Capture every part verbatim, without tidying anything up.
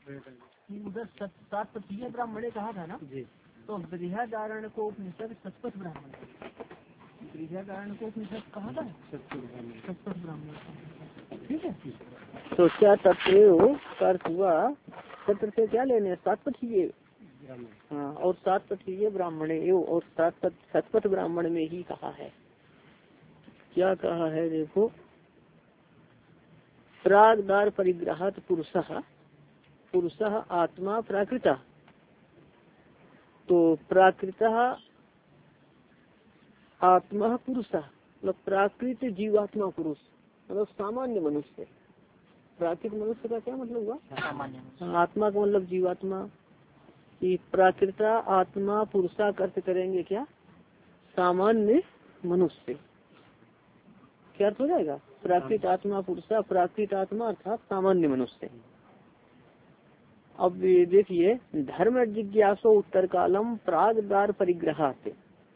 उधर सात पक्षीय ब्राह्मणे कहा था ना जी। तो बृहदारण्य को उपनिषद शतपथ ब्राह्मण, बृहदारण्य को उपनिषद कहा था शतपथ ब्राह्मण। ठीक है, तो क्या तत्व का अर्थ हुआ, सत्र से क्या लेने सात पक्षीय, हाँ, और सात पक्षीय ब्राह्मण और सात शतपथ ब्राह्मण में ही कहा है। क्या कहा है देखो, प्रागदार परिग्रहात पुरुषः पुरुषः आत्मा प्राकृता। तो प्राकृतः आत्मा पुरुषः मतलब प्राकृत जीवात्मा पुरुष मतलब सामान्य मनुष्य। प्राकृत मनुष्य का क्या मतलब हुआ, सामान्य। आत्मा का मतलब जीवात्मा। कि प्राकृता आत्मा पुरुषा अर्थ करेंगे क्या, सामान्य मनुष्य। क्या अर्थ हो जाएगा, प्राकृत आत्मा पुरुषा, प्राकृत आत्मा अर्थात सामान्य मनुष्य। अब देखिए, धर्म जिज्ञासो उत्तर कालम प्रागदार परिग्रहात,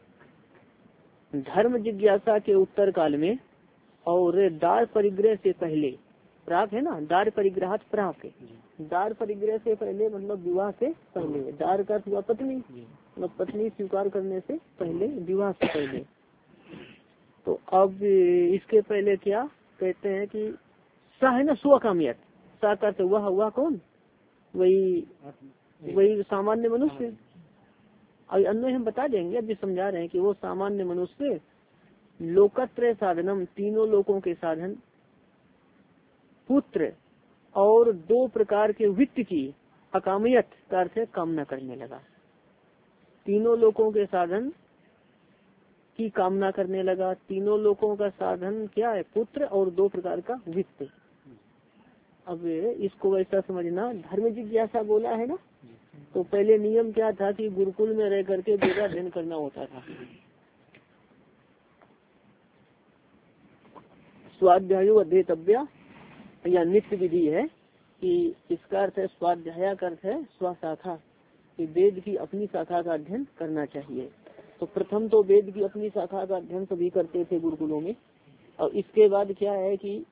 धर्म जिज्ञासा के उत्तर काल में और दार परिग्रह से पहले, प्राग है ना, दार परिग्रहात प्राग, दार परिग्रह से पहले मतलब विवाह से पहले, दार का हुआ पत्नी, मतलब पत्नी स्वीकार करने से पहले, विवाह से पहले। तो अब इसके पहले क्या कहते हैं कि सा है ना स्वकामियत, सा का तो वह हुआ कौन, वही वही सामान्य मनुष्य। और अन्य हम बता देंगे, अभी समझा रहे हैं कि वो सामान्य मनुष्य लोकत्रय साधनम, तीनों लोगों के साधन, पुत्र और दो प्रकार के वित्त की अकामियत का अर्थ है कामना करने लगा। तीनों लोगों के साधन की कामना करने लगा। तीनों लोगों का साधन क्या है, पुत्र और दो प्रकार का वित्त। अब इसको वैसा समझना, धर्म जिज्ञासा बोला है ना, तो पहले नियम क्या था कि गुरुकुल में रह करके वेदाध्ययन करना होता था। स्वाध्यायो अध्येतव्या या नित्य विधि है कि इसका अर्थ है स्वाध्याय का अर्थ है स्वशाखा, कि वेद की अपनी शाखा का अध्ययन करना चाहिए। तो प्रथम तो वेद की अपनी शाखा का अध्ययन सभी करते थे गुरुकुलों में, और इसके बाद क्या है कि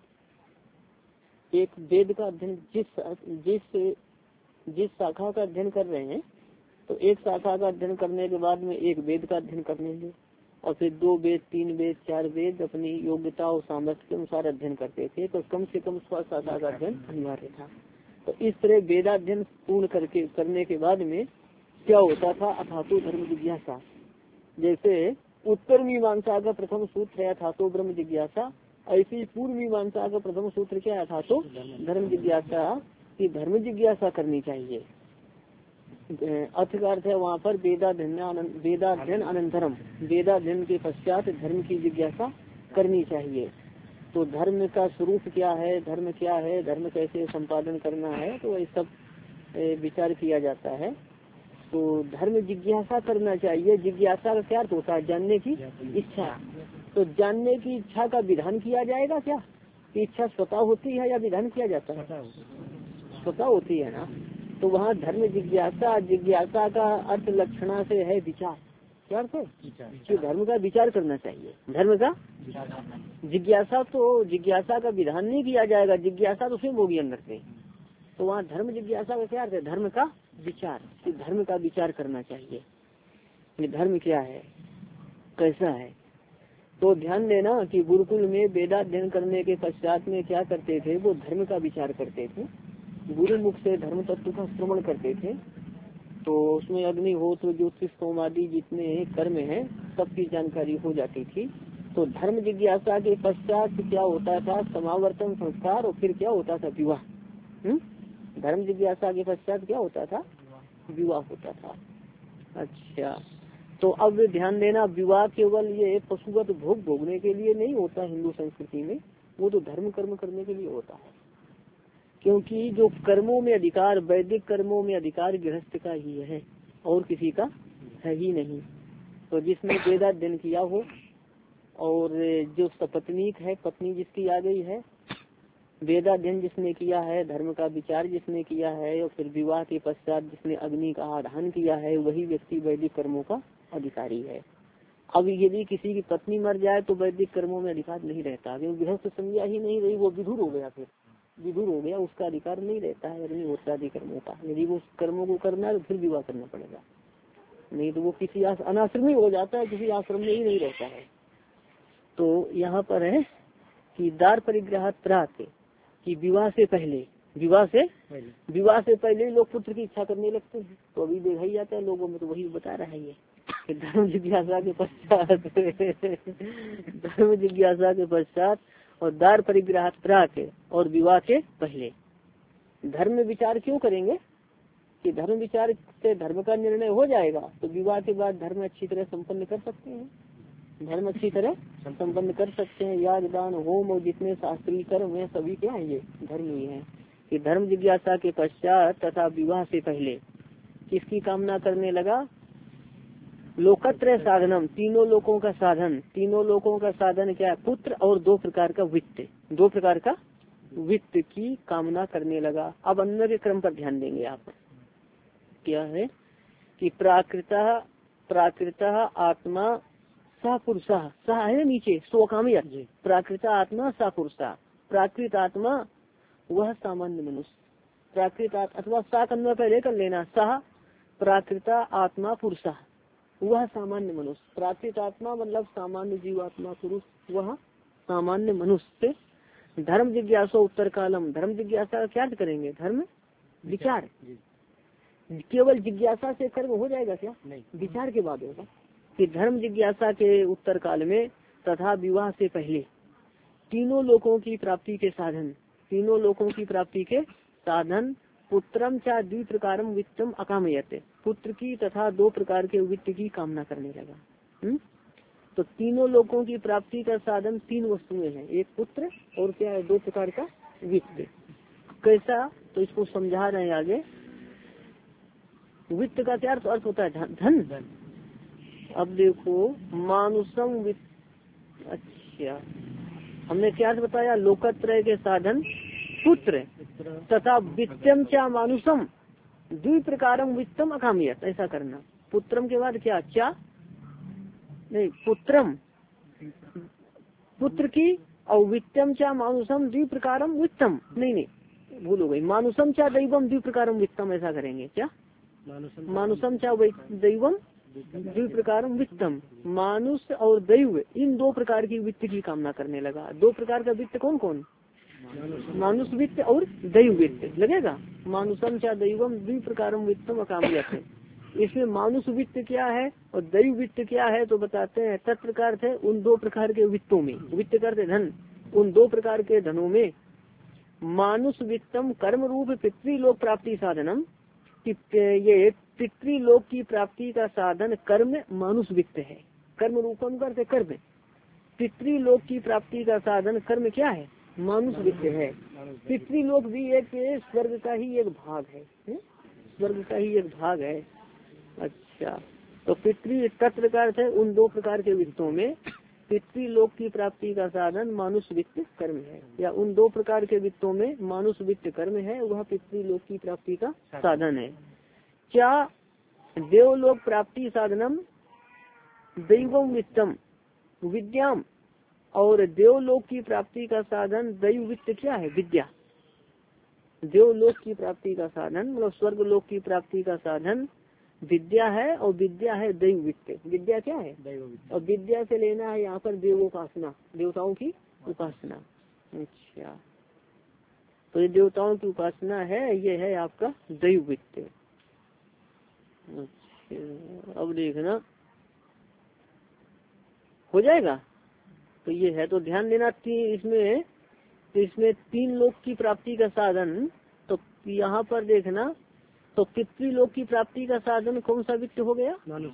एक वेद का अध्ययन जिस जिस जिस शाखा का अध्ययन कर रहे हैं, तो एक शाखा का अध्ययन करने के बाद में एक वेद का अध्ययन कर लेंगे, और फिर दो वेद, तीन वेद, चार वेद अपनी योग्यता और सामर्थ्य के अनुसार अध्ययन करते थे। तो कम से कम स्व शाखा का अध्ययन अनिवार्य था। तो इस तरह वेदाध्ययन पूर्ण करके करने के बाद में क्या होता था, अथातो धर्म जिज्ञासा। जैसे उत्तर मीमांसा का प्रथम सूत्र है अथातो ब्रह्म जिज्ञासा, ऐसी पूर्व मीमांसा का प्रथम सूत्र क्या है, अथातो धर्म जिज्ञासा, की धर्म जिज्ञासा करनी चाहिए। अर्थ का अर्थ है वहाँ पर वेदाध्ययन वेदाध्ययन अनंतरम, वेदाध्ययन के पश्चात धर्म की जिज्ञासा करनी चाहिए। तो धर्म का स्वरूप क्या है, धर्म क्या है, धर्म कैसे संपादन करना है, तो ये सब विचार किया जाता है। तो धर्म जिज्ञासा करना चाहिए। जिज्ञासा का क्या अर्थ होता है, जानने की इच्छा। तो जानने की इच्छा का विधान किया जाएगा क्या, कि इच्छा स्वतः होती है या विधान किया जाता है, स्वतः होती है ना। तो वहाँ धर्म जिज्ञासा, जिज्ञासा का अर्थ लक्षणा से है विचार। क्या अर्थ है, कि धर्म का विचार करना चाहिए। धर्म का जिज्ञासा, तो जिज्ञासा का विधान नहीं किया जाएगा, जिज्ञासा तो स्वयं होगी अंदर से। तो वहाँ धर्म जिज्ञासा का क्या अर्थ है, धर्म का विचार, कि धर्म का विचार करना चाहिए, ये धर्म क्या है, कैसा है। तो ध्यान देना कि गुरुकुल में वेदाध्ययन करने के पश्चात में क्या करते थे, वो धर्म का विचार करते थे। गुरु मुख से धर्म तत्व का श्रवण करते थे। तो उसमें अग्निहोत्र, ज्योतिष, सोमादि जितने कर्म हैं सबकी जानकारी हो जाती थी। तो धर्म जिज्ञासा के पश्चात क्या होता था, समावर्तन संस्कार, और फिर क्या होता था, विवाह। हम्म धर्म जिज्ञासा के पश्चात क्या होता था, विवाह होता था। अच्छा, तो अब ध्यान देना, विवाह केवल ये पशुगत भोग भोगने के लिए नहीं होता हिंदू संस्कृति में, वो तो धर्म कर्म करने के लिए होता है। क्योंकि जो कर्मों में अधिकार, वैदिक कर्मों में अधिकार गृहस्थ का ही है, और किसी का है ही नहीं। तो जिसने वेदाध्ययन किया हो, और जो सपत्नीक है, पत्नी जिसकी आ गई है, वेदाध्ययन जिसने किया है, धर्म का विचार जिसने किया है, और फिर विवाह के पश्चात जिसने अग्नि का आधान किया है, वही व्यक्ति वैदिक कर्मों का अधिकारी है। अब यदि किसी की पत्नी मर जाए तो वैदिक कर्मों में अधिकार नहीं रहता, क्योंकि गृहस्थ संज्ञा ही नहीं रही, वो विधुर हो गया। फिर विदुर हो गया, उसका अधिकार नहीं रहता है अग्निहोत्रादि कर्मों का। यदि वो कर्मों को करना है तो फिर विवाह करना पड़ेगा, नहीं तो वो किसी अनाश्रमी हो जाता है, किसी आश्रम में ही नहीं रहता है। तो यहाँ पर है कि दार परिग्रह प्राक कि विवाह से पहले, विवाह से विवाह से पहले ही लोग पुत्र की इच्छा करने लगते हैं। तो अभी देखा ही जाता है लोगों में, तो वही बता रहा है ये कि धर्म जिज्ञासा के पश्चात धर्म जिज्ञासा के पश्चात और दार परिग्रह प्राक और विवाह के पहले धर्म में विचार क्यों करेंगे कि धर्म विचार से धर्म का निर्णय हो जाएगा तो विवाह के बाद धर्म अच्छी तरह संपन्न कर सकते हैं, धर्म अच्छी तरह संपन्न कर सकते हैं। याग दान होम और जितने शास्त्रीय कर्म है सभी क्या है, ये धर्म ही है। कि धर्म जिज्ञासा के पश्चात तथा विवाह से पहले किसकी कामना करने लगा, लोकत्रय साधनम, तीनों लोगों का साधन। तीनों लोगों का साधन क्या है, पुत्र और दो प्रकार का वित्त, दो प्रकार का वित्त की कामना करने लगा। अब अन्य के क्रम पर ध्यान देंगे आप। क्या है कि प्राकृतः प्राकृतः आत्मा सा पुरुषा, सा है नीचे स्वकामी, प्राकृत आत्मा सा पुरुषा, प्राकृत आत्मा वह सामान्य मनुष्य, प्राकृत अथवा सा कन्वा पहले कर लेना, सा प्राकृत आत्मा पुरुषा वह सामान्य मनुष्य। प्राकृत आत्मा मतलब सामान्य जीवात्मा पुरुष, वह सामान्य मनुष्य। धर्म जिज्ञासा उत्तर कालम, धर्म जिज्ञासा का क्या करेंगे, धर्म विचार। केवल जिज्ञासा से कर्म हो जाएगा क्या, नहीं, विचार के बाद होगा। कि धर्म जिज्ञासा के उत्तर काल में तथा विवाह से पहले तीनों लोगों की प्राप्ति के साधन, तीनों लोगों की प्राप्ति के साधन पुत्रम चा द्वि प्रकारम वित्तम अकामयते, पुत्र की तथा दो प्रकार के वित्त की कामना करने लगा। हुँ? तो तीनों लोगों की प्राप्ति का साधन तीन वस्तुएं हैं, एक पुत्र और क्या है, दो प्रकार का वित्त। कैसा, तो इसको समझा रहे हैं आगे। वित्त का क्या अर्थ होता है, धन, धन। अब देखो मानुषम वित्त, अच्छा हमने क्या बताया, लोकत्रय के साधन पुत्र तथा वित्तम चा मानुषम द्वि प्रकारम वित्तम अकामियत, ऐसा करना। पुत्रम के बाद क्या, चा नहीं, पुत्रम पुत्र की और वित्तम चा मानुषम द्वि प्रकारम वित्तम, नहीं नहीं भूल हो गई, मानुषम चा दैवम द्वि प्रकारम वित्तम, ऐसा करेंगे। क्या मानुषम चा दैवम द्वि प्रकारम वित्तम, मानुष और दैव इन दो प्रकार की वित्त की कामना करने लगा। दो प्रकार का वित्त कौन कौन, मानुष वित्त और दैव वित्त लगेगा। मानुषम चा दैवम द्वि प्रकारम वित्तम अकामयते, इसमें मानुष वित्त क्या है और दैव वित्त क्या है, तो बताते हैं तत्प्रकार थे उन दो प्रकार के वित्तों में, वित्त करते धन, उन दो प्रकार के धनों में मानुष वित्तम कर्म रूप पितृलोक प्राप्ति साधनम, ये पितृलोक की प्राप्ति का साधन कर्म मानुष वित्त है। कर्म रूपम करते कर्म, पितृलोक की प्राप्ति का साधन कर्म क्या है, मानुष वित्त है। पितृलोक भी एक स्वर्ग का ही एक भाग है, स्वर्ग का ही एक भाग है। अच्छा, तो पितृ तत्व का अर्थ है उन दो प्रकार के वित्तों में पितृलोक की प्राप्ति का साधन मानुष वित्त कर्म है, या उन दो प्रकार के वित्तों में मानुष वित्त कर्म है, वह पितृलोक की प्राप्ति का साधन है। क्या देवलोक प्राप्ति साधनम दैवम वित्तम विद्याम, और देवलोक की प्राप्ति का साधन दैव वित्त क्या है, विद्या। देवलोक की प्राप्ति का साधन मतलब स्वर्ग लोक की प्राप्ति का साधन विद्या है, और विद्या है दैव वित्त। विद्या क्या है, दैव, और विद्या से लेना है यहाँ पर देवोपासना, देवताओं की उपासना। अच्छा, तो ये देवताओं की उपासना है, ये है आपका दैव वित्त। अच्छा, अब देखना हो जाएगा, तो ये है, तो ध्यान देना इसमें, तो इसमें तीन लोक की प्राप्ति का साधन, तो यहाँ पर देखना तो पितृलोक की प्राप्ति का साधन कौन सा वित्त हो गया, मानुष,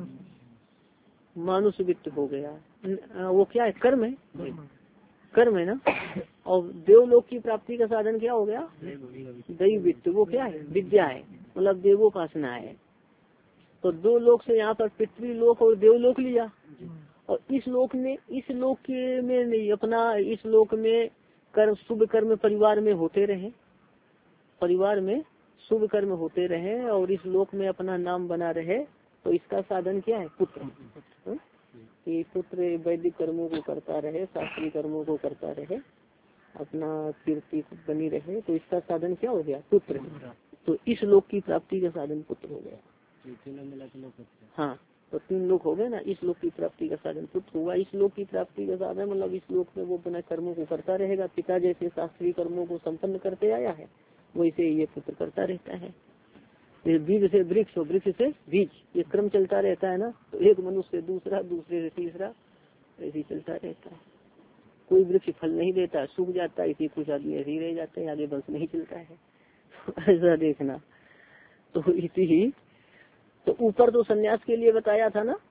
मानुष वित्त हो गया। वो क्या है, कर्म है, कर्म है ना। और देवलोक की प्राप्ति का साधन क्या हो गया, दैव वित्त, वो क्या है, विद्या है, मतलब देवोपासना है। तो दो लोक से यहाँ पर पितृलोक और देवलोक लिया, और इस लोक में, इस लोक में नहीं अपना, इस लोक में कर्म शुभ कर्म परिवार में होते रहे, परिवार में शुभ कर्म होते रहे, और इस लोक में अपना नाम बना रहे, तो इसका साधन क्या है, पुत्र। कि पुत्र वैदिक कर्मों को करता रहे, शास्त्रीय कर्मों को करता रहे, अपना कीर्ति बनी रहे, तो इसका साधन क्या हो गया? पुत्र। तो इस लोक की प्राप्ति का साधन पुत्र हो गया। हाँ, तो तीन लोक हो गए ना, इस लोक की प्राप्ति का साधन पुत्र हुआ। इस लोक की प्राप्ति का साधन मतलब इस लोक में वो अपने कर्मों को करता रहेगा, पिता जैसे शास्त्रीय कर्मों को संपन्न करते आया है वैसे ये पुत्र करता रहता है। बीज से वृक्ष, वृक्ष से बीज, ये क्रम चलता रहता है ना। तो एक मनुष्य से दूसरा, दूसरे से तीसरा, ऐसे चलता रहता है। कोई वृक्ष फल नहीं देता, सूख जाता है, इसी कुछ आदमी ऐसे ही रह जाते हैं, आगे वंश नहीं चलता है। ऐसा देखना। तो इसी ही तो ऊपर तो सन्यास के लिए बताया था ना,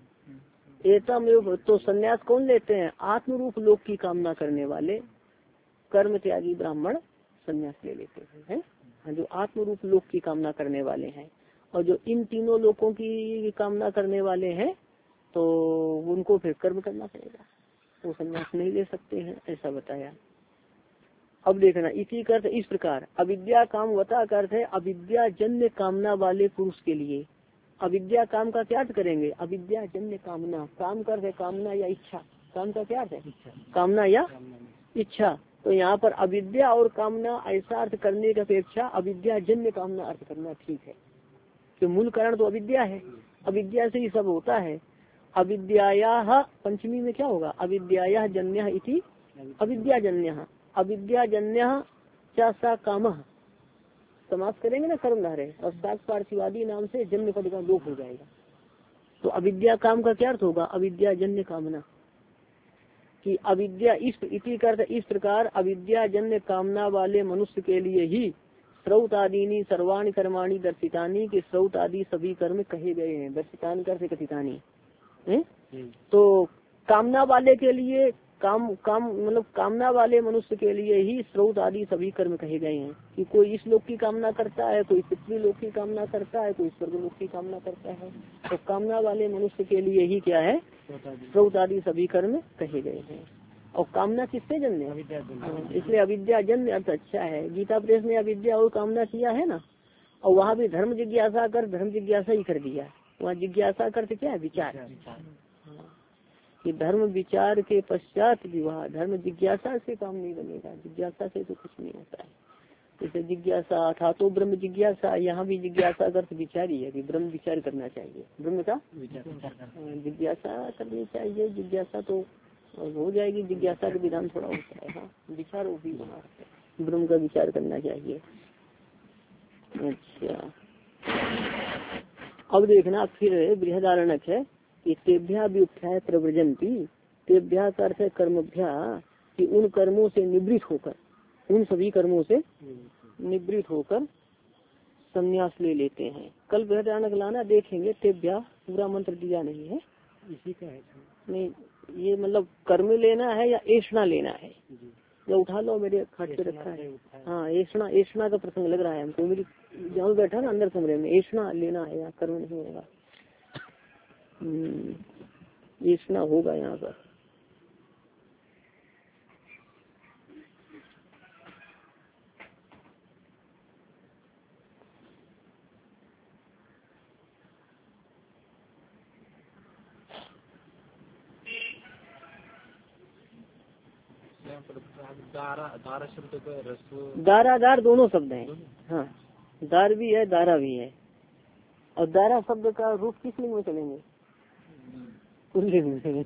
एतमेव। तो सन्यास कौन लेते हैं? आत्म रूप लोक की कामना करने वाले कर्म त्यागी ब्राह्मण सन्यास ले लेते हैं, है? जो आत्म रूप लोक की कामना करने वाले हैं। और जो इन तीनों लोकों की कामना करने वाले हैं तो उनको फिर कर्म करना पड़ेगा, वो सन्यास नहीं ले सकते हैं, ऐसा बताया। अब देखना, इसी का अर्थ इस प्रकार अविद्या कामवता का अर्थ है अविद्या जन्य कामना वाले पुरुष के लिए। अविद्या काम का क्या अर्थ करेंगे? अविद्या जन्य कामना, काम का अर्थ है कामना या इच्छा। काम का क्या अर्थ है? कामना या इच्छा। तो यहाँ पर अविद्या और कामना ऐसा अर्थ करने की अपेक्षा अविद्या जन्य कामना अर्थ करना ठीक है, कि मूल कारण तो अविद्या है, अविद्या से ही सब होता है। अविद्यायाः पंचमी में क्या होगा? अविद्यायाः जन्यः इति अविद्याजन्यः, अविद्याजन्यः च सा कामः। समास करेंगे ना कर्मधारय, और सात पार्थिवादी नाम से जन्य पद का लोप हो जाएगा। तो अविद्या काम का क्या अर्थ होगा? अविद्याजन्य कामना, कि अविद्या इस इति का अर्थ इस प्रकार अविद्या जन्य कामना वाले मनुष्य के लिए ही श्रौत आदि सर्वाणि कर्माणि दर्शितानी, के श्रौत आदि सभी कर्म कहे गए हैं। दर्शितानी कर से कथितानी, तो कामना वाले के लिए काम काम मतलब कामना वाले मनुष्य के लिए ही श्रौत आदि सभी कर्म कहे गए हैं। कि कोई इस लोक की कामना करता है, कोई पृथ्वी लोक की कामना करता है, कोई स्वर्ग लोक की कामना करता है। तो कामना वाले मनुष्य के लिए ही क्या है? श्रौत आदि सभी कर्म कहे गए हैं। और कामना किससे जन्य है? इसलिए अविद्या जन्य अर्थ अच्छा है। गीता प्रेस में अविद्या और कामना किया है ना, और वहाँ भी धर्म जिज्ञासा कर धर्म जिज्ञासा ही कर दिया। वहाँ जिज्ञासा करते क्या है? विचार। कि धर्म विचार के पश्चात विवाह, धर्म जिज्ञासा से काम नहीं बनेगा, जिज्ञासा से तो कुछ नहीं होता है। जैसे जिज्ञासा था तो ब्रह्म जिज्ञासा, यहाँ भी जिज्ञासा अर्थ विचार ही है कि ब्रह्म विचार करना चाहिए, ब्रह्म का जिज्ञासा करनी चाहिए। जिज्ञासा तो हो जाएगी, जिज्ञासा का विधान थोड़ा होता है। हाँ, विचार वो भी वहाँ ब्रह्म का विचार करना चाहिए। अच्छा, अब देखना फिर बृहदारण्यक है कि तेभ्या व्युत्थाय प्रव्रजन्ति। तेभ्या का अर्थ है कर्मभ्या, कि उन कर्मों से निवृत्त होकर, उन सभी कर्मों से निवृत्त होकर संन्यास ले लेते हैं। कल बृहदारण्यक लाना देखेंगे, तेभ्या पूरा मंत्र दिया नहीं है, इसी का है नहीं। ये मतलब कर्म लेना है या ऐषणा लेना है? या उठा लो, मेरे खाट पे रखा है। हाँ, ऐषणा, ऐषणा का प्रसंग लग रहा है हमको। मेरी जहाँ बैठा ना अंदर कमरे में, ऐषणा लेना है, यहाँ कर्म नहीं होगा। ऐषणा होगा यहाँ पर। दारा दारा शब्द का रस्व, दारा दार दोनों शब्द हैं। हाँ, दार भी है, दारा भी है। और दारा शब्द का रूप किस लिंग में चलेंगे? पुल्लिंग में।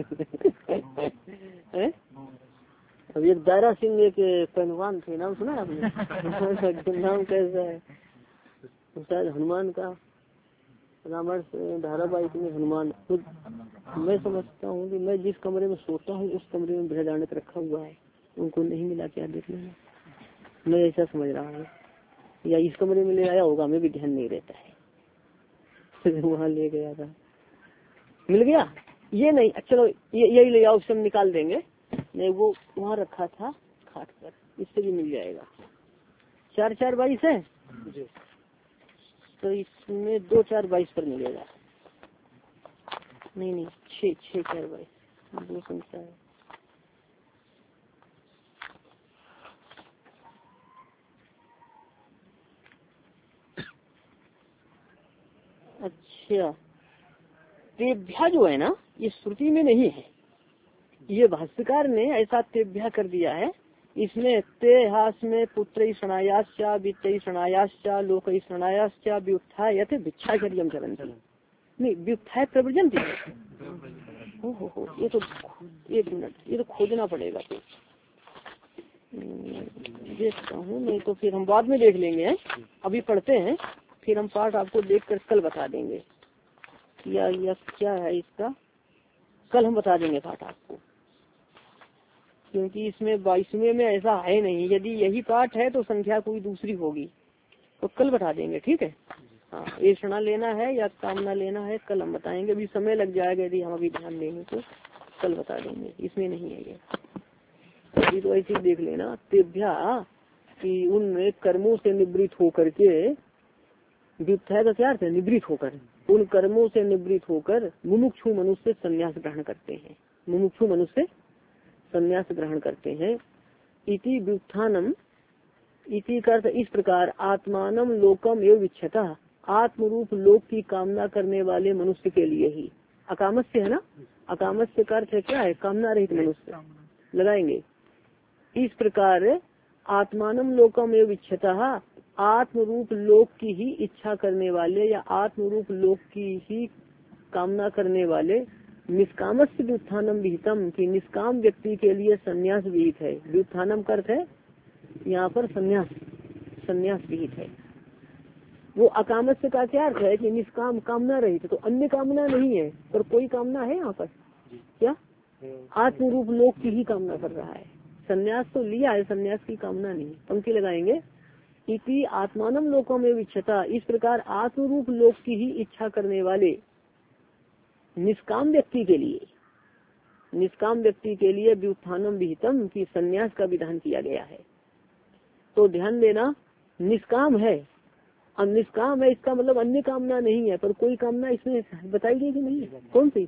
अब एक दारा सिंह एक पहलवान थे, नाम सुना आपने? नाम कैसा है? शायद हनुमान का रामायण धारावाहिक में हनुमान। खुद मैं समझता हूँ कि मैं जिस कमरे में सोता हूँ उस कमरे में बृहदारण्यक रखा हुआ है, उनको नहीं मिला क्या देखने में, मैं ऐसा समझ रहा हूँ। या इस कमरे में ले आया होगा, मैं भी ध्यान नहीं रहता है। वहाँ ले गया था, मिल गया। ये नहीं, चलो ये यही ले आओ, सब निकाल देंगे। नहीं, वो वहाँ रखा था खाट पर, इससे भी मिल जाएगा। चार चार बाईस है तो इसमें दो चार बाईस पर मिलेगा। नहीं नहीं, छः छः चार बाईस दो संख्या है। अच्छा, तेभ्या जो है ना, ये श्रुति में नहीं है, ये भाष्यकार ने ऐसा तेभ्या कर दिया है इसमें ते हास में पुत्र शणायाश्चा वित्त शणायाश्चा लोक शणायाश्चा व्युत्थाय यथ भिक्षाचर्यम चरन्ति। नहीं, व्युत्थाय प्रवर्जन थी। हो हो हो ये तो एक मिनट, ये तो खोजना पड़ेगा। तो देखता हूँ, नहीं तो फिर हम बाद में देख लेंगे। अभी पढ़ते हैं, फिर हम पाठ आपको देखकर कल बता देंगे। या, या क्या है इसका, कल हम बता देंगे पाठ आपको, क्योंकि इसमें बाईसवें में ऐसा है नहीं। यदि यही पाठ है तो संख्या कोई दूसरी होगी, तो कल बता देंगे। ठीक है। हाँ, ये क्षणा लेना है या कामना लेना है कल हम बताएंगे। अभी समय लग जाएगा, यदि हम अभी ध्यान देंगे तो कल बता देंगे। इसमें नहीं है ये, अभी तो ऐसे देख लेना। तेभ्या कि उन कर्मों से निवृत्त होकर के, व्युत्थाय का क्या अर्थ है, निवृत्त होकर, उन कर्मों से निवृत्त होकर मुमुक्षु मनुष्य संन्यास ग्रहण करते हैं। मुमुक्षु मनुष्य संन्यास ग्रहण करते हैं। इति व्युत्थानम, इति का अर्थ इस प्रकार, आत्मानम लोकम एवं इच्छता, आत्मरूप लोक की कामना करने वाले मनुष्य के लिए ही। अकामस्य है ना, अकामस्य का अर्थ है क्या है, कामना रहित मनुष्य लगाएंगे। इस प्रकार आत्मानम लोकम एवं इच्छता, आत्मरूप लोक की ही इच्छा करने वाले या आत्मरूप लोक की ही कामना करने वाले, निष्कामस्य व्युत्थानम विहितम, की निष्काम व्यक्ति के लिए संन्यास विहित है। व्युत्थानम का अर्थ है यहाँ पर संन्यास, संन्यास विहित है। वो अकामस्य का क्या अर्थ है कि निष्काम, कामना रहित, तो अन्य कामना नहीं है, पर कोई कामना है यहाँ पर क्या, आत्मरूप लोक की ही कामना कर रहा है। संन्यास तो लिया है, संन्यास की कामना नहीं। पंक्ति लगाएंगे, इति आत्मानम लोकम में इच्छता, इस प्रकार आत्मरूप लोक की ही इच्छा करने वाले निष्काम व्यक्ति के लिए, निष्काम व्यक्ति के लिए व्युत्थानम विहितम की संन्यास का विधान किया गया है। तो ध्यान देना, निष्काम है, अब निष्काम है इसका मतलब अन्य कामना नहीं है, पर कोई कामना इसमें बताई गई कि नहीं, कौन सी,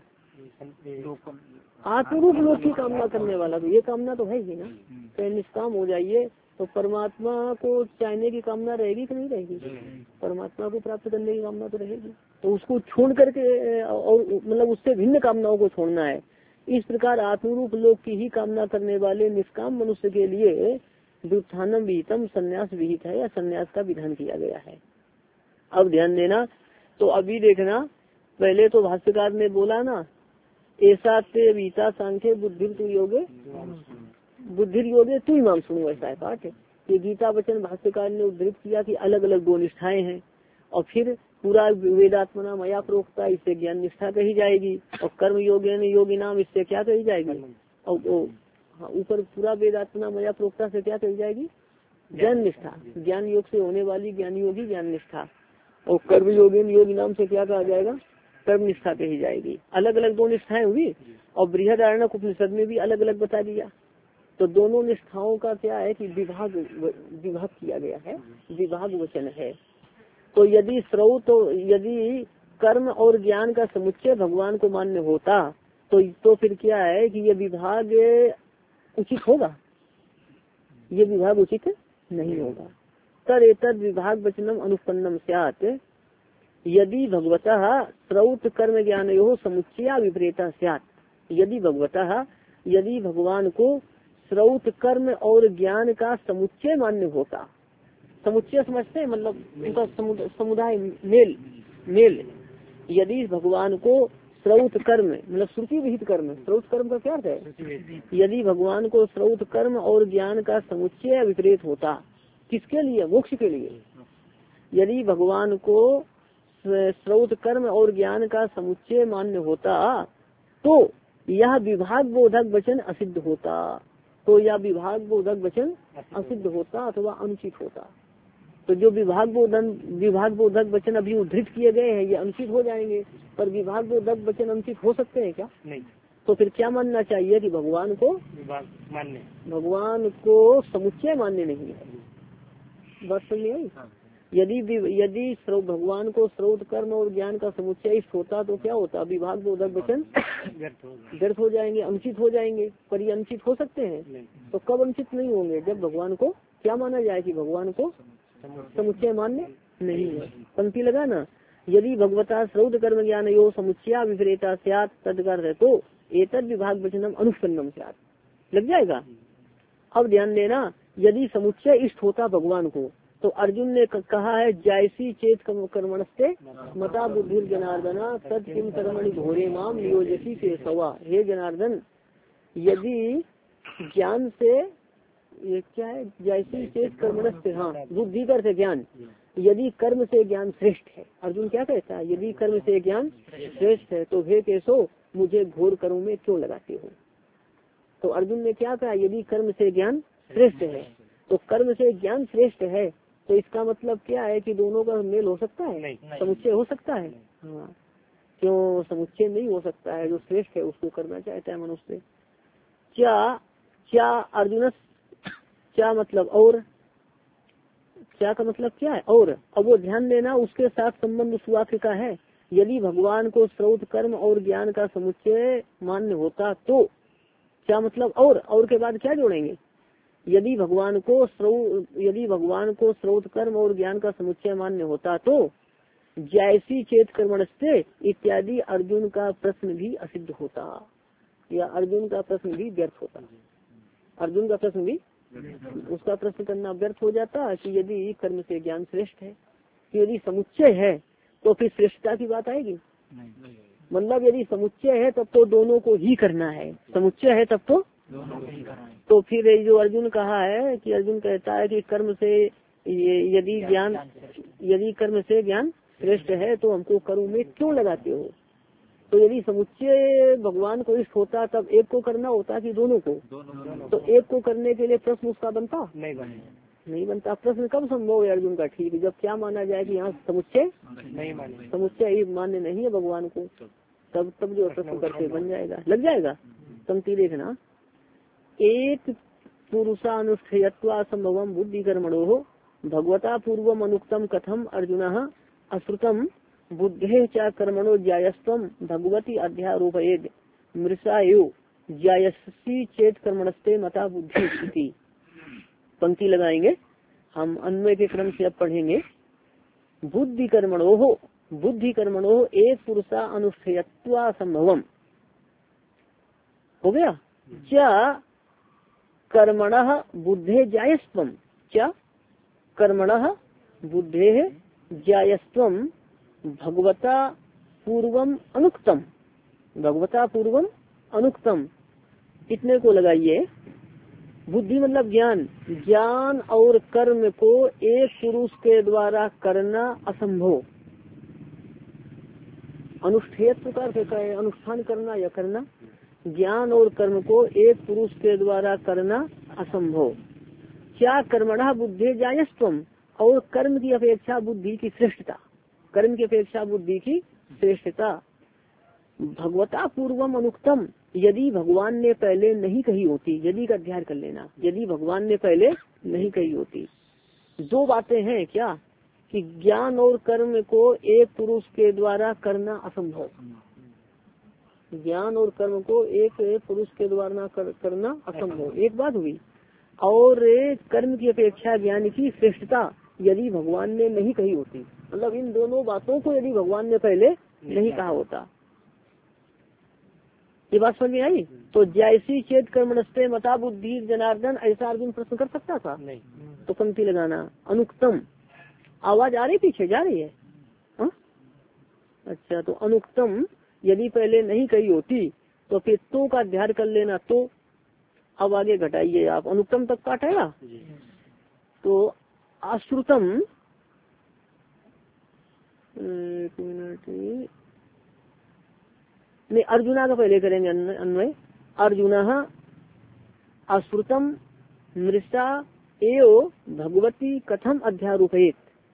आत्मरूप लोक की कामना करने वाला, तो ये कामना तो है ही ना। तो निष्काम हो जाइए, तो परमात्मा को चाहने की कामना रहेगी कि नहीं रहेगी, परमात्मा को प्राप्त करने की कामना तो रहेगी। तो उसको छोड़ करके, और मतलब उससे भिन्न कामनाओं को छोड़ना है। इस प्रकार आत्मरूप लोक की ही कामना करने वाले निष्काम मनुष्य के लिए व्युत्थानम विहितम, संन्यास विहित है या संन्यास का विधान किया गया है। अब ध्यान देना, तो अभी देखना, पहले तो भाष्यकार ने बोला ना, ऐसा ते वीता सांख्य बुद्धि तु योगे, बुद्धि योगे तू इमाम सुनो, ऐसा है पाठ। ये गीता वचन भाष्यकार ने उद्धृत किया कि अलग अलग दो निष्ठाएं हैं, और फिर पूरा वेदात्मना मया प्रोक्ता, इससे ज्ञान निष्ठा कही जाएगी, और कर्म योगे योगी नाम, इससे क्या कही जाएगी, और हाँ ऊपर पूरा वेदात्मना मया प्रोक्ता से क्या कही जाएगी, ज्ञान निष्ठा, ज्ञान योग से होने वाली ज्ञान योगी ज्ञान निष्ठा, और कर्म योगी योगी नाम से क्या कहा जाएगा, कर्म निष्ठा कही जाएगी। अलग अलग दो निष्ठाएं हुई, और बृहदारण्यक उपनिषद में भी अलग अलग बता दिया। तो दोनों निष्ठाओं का क्या है कि विभाग विभाग किया गया है, विभाग वचन है। तो यदि श्रौत, तो यदि कर्म और ज्ञान का समुच्चय भगवान को मान्य होता, तो तो फिर क्या है कि ये विभाग उचित होगा, ये विभाग उचित नहीं होगा। तर एतद विभाग वचनम अनुपन्नम स्यात्, यदि भगवतः श्रौत कर्म ज्ञान यो समुच्चया विपरीता स्यात्, यदि भगवतः, यदि भगवान को श्रौत कर्म और ज्ञान का समुच्चय मान्य होता, समुच्चय समझते हैं मतलब उनका समुदाय, मेल मेल, यदि भगवान को श्रौत कर्म मतलब श्रुति विहित कर्म, श्रौत कर्म का क्या अर्थ है, यदि भगवान को श्रौत कर्म और ज्ञान का समुच्चय विपरीत होता, किसके लिए, मोक्ष के लिए, यदि भगवान को श्रौत कर्म और ज्ञान का समुच्चय मान्य होता, तो यह विभाग बोधक वचन असिद्ध होता, तो यह विभाग बोधक वचन असिद्ध होता अथवा अनुचित होता। तो जो विभाग बोधन विभाग बोधक वचन अभी उद्धृत किए गए हैं, ये अनुचित हो जाएंगे, पर विभाग बोधक वचन अनुचित हो सकते हैं क्या, नहीं। तो फिर क्या मानना चाहिए कि भगवान को विभाग मान्य, भगवान को समुच्चय मान्य नहीं है। बात समझ आई। यदि यदि भगवान को श्रौत कर्म और ज्ञान का समुच्चय इष्ट होता, तो क्या होता, विभाग बोधक वचन व्यर्थ हो जाएंगे, अनुचित हो जाएंगे। पर ये अनुचित हो सकते हैं, तो कब अनुचित नहीं होंगे, जब भगवान को क्या माना जाए कि भगवान को समुच्चय मान्य नहीं है। पंक्ति लगाना, यदि भगवता श्रौत कर्म ज्ञान यो समुच्चया विपरीता स्यात् तदकर है, तो एतद विभाग वचनम अनुपन्नम स्यात्, लग जाएगा। अब ध्यान देना, यदि समुच्चय इष्ट होता भगवान को तो अर्जुन ने कहा है जैसी चेत कर्मणस्ते मता बुद्धि जनार्दना तद किम कर्मणि घोरे माम नियोजसी के सवा। हे जनार्दन, यदि ज्ञान से, ये क्या है, जैसी चेत कर्मणस्ते, हाँ बुद्धि कर से ज्ञान, यदि कर्म से ज्ञान श्रेष्ठ है। अर्जुन क्या कहता है, यदि कर्म से ज्ञान श्रेष्ठ है तो हे केशव मुझे घोर कर्म में क्यों लगाते हो। तो अर्जुन ने क्या कहा, यदि कर्म से ज्ञान श्रेष्ठ है, तो कर्म से ज्ञान श्रेष्ठ है तो इसका मतलब क्या है कि दोनों का मेल हो सकता है, समुच्चय हो सकता है। हाँ, क्यों समुच्चय नहीं हो सकता है, जो श्रेष्ठ है उसको करना चाहता है मनुष्य। क्या क्या अर्जुन, क्या मतलब और, क्या का मतलब क्या है और। अब वो ध्यान देना, उसके साथ संबंध सुवाक्य का है। यदि भगवान को स्रोत कर्म और ज्ञान का समुच्चय मान्य होता तो, क्या मतलब और, और के बाद क्या जोड़ेंगे, यदि भगवान को स्रोत यदि भगवान को स्रोत कर्म और ज्ञान का समुच्चय मान्य होता तो जैसी चेत कर्मणस्ते इत्यादि अर्जुन का प्रश्न भी असिद्ध होता, या अर्जुन का प्रश्न भी व्यर्थ होता। अर्जुन का प्रश्न भी, उसका प्रश्न करना व्यर्थ हो जाता कि यदि कर्म से ज्ञान श्रेष्ठ है, कि यदि समुच्चय है तो फिर श्रेष्ठता की बात आएगी। मतलब यदि समुच्चय है तब तो दोनों को ही करना है, समुच्चय है तब तो तो फिर जो अर्जुन कहा है कि अर्जुन कहता है कि कर्म से यदि ज्ञान यदि कर्म से ज्ञान श्रेष्ठ है तो हमको कर्म में क्यों लगाते हो। तो यदि समुच्चय भगवान को इष्ट होता तब एक को करना होता कि दोनों को, तो एक को करने के लिए प्रश्न उसका बनता नहीं नहीं बनता। प्रश्न कब संभव है अर्जुन का, ठीक है, जब क्या माना जाए कि यहाँ समुच्चय नहीं माने, समुच्चय ही मान्य नहीं है भगवान को, तब तब जो प्रश्न करके बन जाएगा, लग जाएगा। पंक्ति देखना, एक पुरुषानुष्ठेयत्वा संभवम बुद्धि कर्मणो हो भगवता पूर्वम अनुक्तम कथम अर्जुन अश्रुतम बुद्धे च कर्मणो ज्यायस्त्वम भगवती अध्यारोपयेद मृषायु ज्यायसी चेत कर्मणस्ते मता बुद्धि। पंक्ति लगाएंगे हम, अन्वय के क्रम से अब पढ़ेंगे। बुद्धि कर्मणो हो, बुद्धि कर्मणो एक पुरुषा अनुष्ठेयत्वा संभवम हो गया, क्या कर्मणः बुद्धे जायस्त्वम, क्या कर्मणः बुद्धे जायस्त्वम भगवता पूर्वम अनुक्तम, भगवता पूर्वम अनुक्तम, इतने को लगाइए। बुद्धि मतलब ज्ञान, ज्ञान और कर्म को एक पुरुष के द्वारा करना असंभव। अनुष्ठेयत्व का अर्थ है अनुष्ठान करना या करना, ज्ञान और कर्म को एक पुरुष के द्वारा करना असंभव। क्या कर्मणा बुद्धि जायस्त्वम, और कर्म की अपेक्षा बुद्धि की श्रेष्ठता, कर्म की अपेक्षा बुद्धि की श्रेष्ठता। भगवता पूर्वम अनुक्तम, यदि भगवान ने पहले नहीं कही होती, यदि का अध्ययन कर लेना, यदि भगवान ने पहले नहीं कही होती। दो बातें हैं क्या, कि ज्ञान और कर्म को एक पुरुष के द्वारा करना असंभव, ज्ञान और कर्म को एक पुरुष के द्वारा कर, करना असंभव, एक बात हुई। और कर्म की अपेक्षा ज्ञान की श्रेष्ठता यदि भगवान ने नहीं कही होती, मतलब इन दोनों बातों को यदि भगवान ने पहले नहीं कहा होता। ये बात समझ में आई। तो जैसी चेत कर्मणस्ते मता बुद्धि जनार्दन, ऐसा अर्जुन प्रश्न कर सकता था नहीं। तो पंक्ति लगाना, अनुक्तम, आवाज आ रही पीछे जा रही है, हा? अच्छा, तो अनुक्तम यदि पहले नहीं कही होती तो फिर तो का अध्ययन कर लेना। तो अब आगे घटाइए आप, अनुक्तम तक का हटाएगा तो अश्रुतम, एक मिनट नहीं, अर्जुना का पहले करेंगे अन्वय। अर्जुन अश्रुतम मृषा एव भगवती कथम अध्यारोपयेत,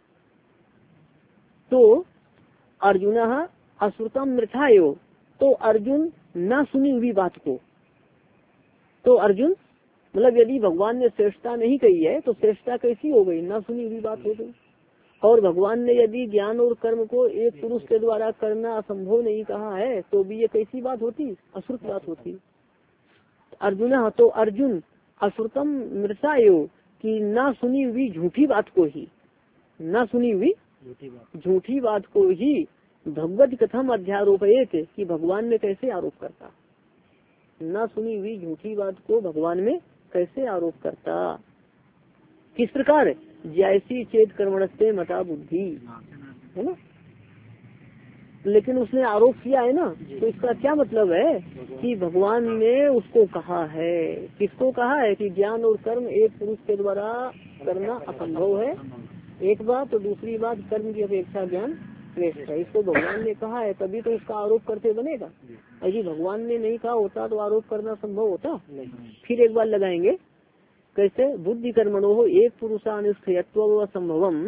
तो अर्जुन अश्रुतम मृथा एव, तो अर्जुन न सुनी हुई बात को, तो अर्जुन मतलब यदि भगवान ने श्रेष्ठता नहीं कही है तो श्रेष्ठता कैसी हो गई, न सुनी हुई बात हो गई। और भगवान ने यदि ज्ञान और कर्म को एक पुरुष के द्वारा करना असंभव नहीं कहा है तो भी ये कैसी बात होती, अश्रुत बात होती। अर्जुन, तो अर्जुन अश्रुतम मृषा एव, की ना सुनी हुई झूठी बात को ही, ना सुनी हुई झूठी बात को ही भगवत कथम अध्यारोपयेत, कि भगवान में कैसे आरोप करता, ना सुनी हुई झूठी बात को भगवान में कैसे आरोप करता, किस प्रकार, जैसी चेत कर्मणस्ते मता बुद्धि, है ना। लेकिन उसने आरोप किया है ना, तो इसका क्या मतलब है कि भगवान ने उसको कहा है, किसको कहा है कि ज्ञान और कर्म एक पुरुष के द्वारा करना असंभव है, एक बात। तो दूसरी बात, कर्म की अपेक्षा ज्ञान श्रेष्ठ है, इसको भगवान ने कहा है, तभी तो उसका आरोप करते बनेगा। यदि भगवान ने नहीं कहा होता तो आरोप करना संभव होता नहीं। फिर एक बार लगाएंगे, कैसे, बुद्धि कर्मणो हो एक पुरुषानुष्ठेयत्व संभवम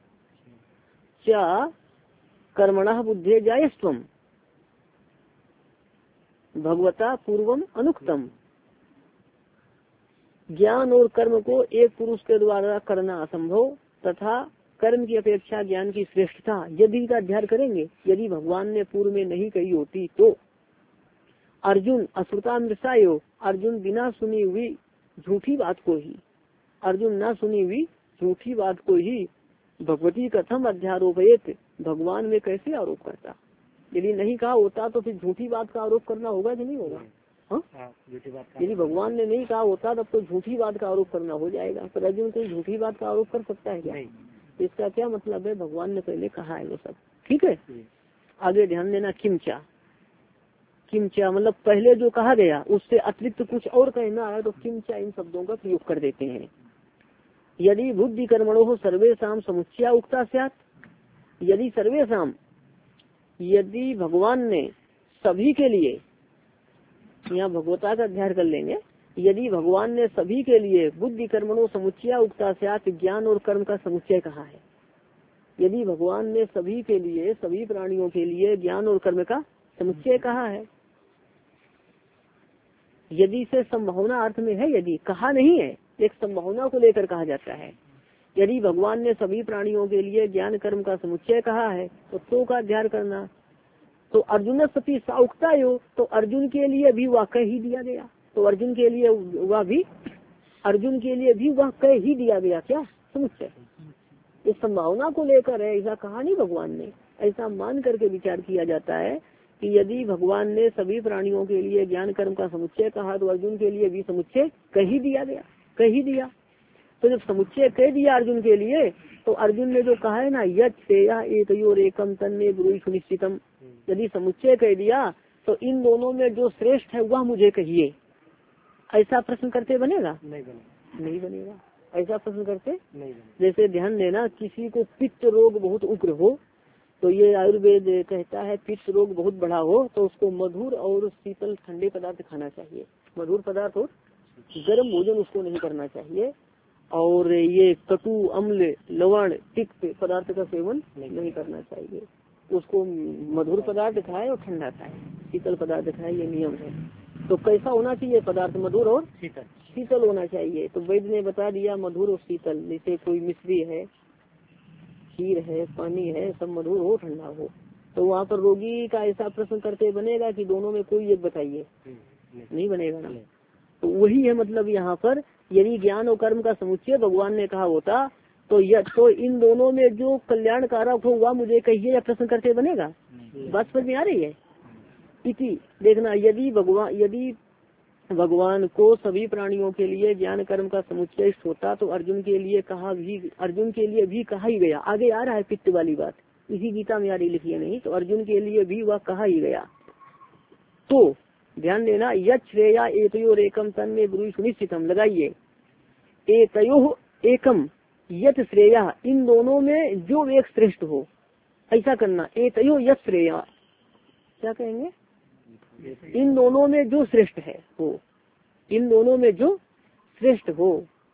क्या कर्मणः बुद्धे जायस्त्वम भगवता पूर्वम अनुक्तम। ज्ञान और कर्म को एक पुरुष के द्वारा करना असंभव तथा कर्म की अपेक्षा ज्ञान की श्रेष्ठता यदि का अध्ययन करेंगे, यदि भगवान ने पूर्व में नहीं कही होती तो। अर्जुन अश्रुता मृषायो, अर्जुन बिना सुनी हुई झूठी बात को ही, अर्जुन ना सुनी हुई झूठी बात को ही भगवती कथम अध्यारोपित, भगवान में कैसे आरोप करता। यदि नहीं कहा होता तो फिर झूठी बात का आरोप करना होगा कि नहीं होगा। हाँ, यदि भगवान ने नहीं कहा होता तब तो झूठी बात का आरोप करना हो जाएगा। पर अर्जुन कोई झूठी बात का आरोप कर सकता है क्या? इसका क्या मतलब है, भगवान ने पहले कहा है वो सब, ठीक है। आगे ध्यान देना, किमचा, किमचा मतलब पहले जो कहा गया उससे अतिरिक्त कुछ और कहना है तो किमचा इन शब्दों का प्रयोग कर देते हैं। यदि बुद्धि कर्मणो हो सर्वेशाम समुच्चया उक्ता स्यात्, यदि सर्वेशाम, यदि भगवान ने सभी के लिए, यहाँ भगवता का अध्ययन कर लेंगे, यदि भगवान ने सभी के लिए बुद्धि कर्मणो समुच्चया उक्ता स्यात् ज्ञान और कर्म का समुच्चय कहा है, यदि भगवान ने सभी के लिए, सभी प्राणियों के लिए ज्ञान और कर्म का समुच्चय कहा है, यदि से संभावना अर्थ में है, यदि कहा नहीं है, एक संभावना को लेकर कहा जाता है। यदि भगवान ने सभी प्राणियों के लिए ज्ञान कर्म का समुच्चय कहा है तो तो का अध्ययन करना, तो अर्जुन सती साउक्ता यो, तो अर्जुन के लिए भी वह कह ही दिया गया, तो अर्जुन के लिए वह भी, अर्जुन के लिए भी वह कह ही दिया गया क्या, समुच्चय। इस संभावना को लेकर है, ऐसा कहा नहीं भगवान ने, ऐसा मान करके विचार किया जाता है कि यदि भगवान ने सभी प्राणियों के लिए ज्ञान कर्म का समुच्चय कहा तो अर्जुन के लिए भी समुच्चय कह ही दिया गया, कह ही दिया। तो जब समुच्चय कह दिया अर्जुन के लिए, तो अर्जुन ने जो कहा है ना, यत् श्रेया एतयोर एकम तन्मे ब्रूहि सुनिश्चितम, यदि समुच्चय कह दिया तो इन दोनों में जो श्रेष्ठ है वह मुझे कहिए, ऐसा प्रश्न करते बनेगा? नहीं बनेगा, नहीं बनेगा, ऐसा प्रश्न करते नहीं। जैसे ध्यान देना, किसी को पित्त रोग बहुत उग्र हो, तो ये आयुर्वेद कहता है पित्त रोग बहुत बढ़ा हो तो उसको मधुर और शीतल ठंडे पदार्थ खाना चाहिए, मधुर पदार्थ और गर्म भोजन उसको नहीं करना चाहिए, और ये कटु अम्ल लवण तिक्त पदार्थ का सेवन नहीं करना चाहिए, उसको मधुर पदार्थ खाए और ठंडा खाए, शीतल पदार्थ खाए, ये नियम है। तो कैसा होना चाहिए पदार्थ, मधुर और शीतल, शीतल होना चाहिए। तो वैद्य ने बता दिया मधुर और शीतल, जैसे कोई मिश्री है, खीर है, पानी है, सब मधुर हो ठंडा हो। तो वहाँ पर रोगी का ऐसा प्रश्न करते बनेगा कि दोनों में कोई एक बताइए, नहीं बनेगा ना। तो वही है मतलब यहाँ पर, यदि ज्ञान और कर्म का समुच्चय भगवान ने कहा होता तो यह तो इन दोनों में जो कल्याण कारक हो वह मुझे कहिए, या प्रश्न करते बनेगा। बात समझ में आ रही है? इति देखना, यदि भगवान, यदि भगवान को सभी प्राणियों के लिए ज्ञान कर्म का समुच्चय होता तो अर्जुन के लिए कहा भी, अर्जुन के लिए भी कहा ही गया। आगे आ रहा है पित्त वाली बात, इसी गीता में आ रही, लिखी है नहीं, तो अर्जुन के लिए भी वह कहा ही गया। तो ध्यान देना, यत् श्रेया एतयोर एकम तन्मे ब्रूहि सुनिश्चितम, लगाइए एतयो एकम यत् श्रेया, इन दोनों में जो एक श्रेष्ठ हो, ऐसा करना। एतयो यत् श्रेया, क्या कहेंगे, इन दोनों में जो श्रेष्ठ है हो, इन दोनों में जो श्रेष्ठ हो,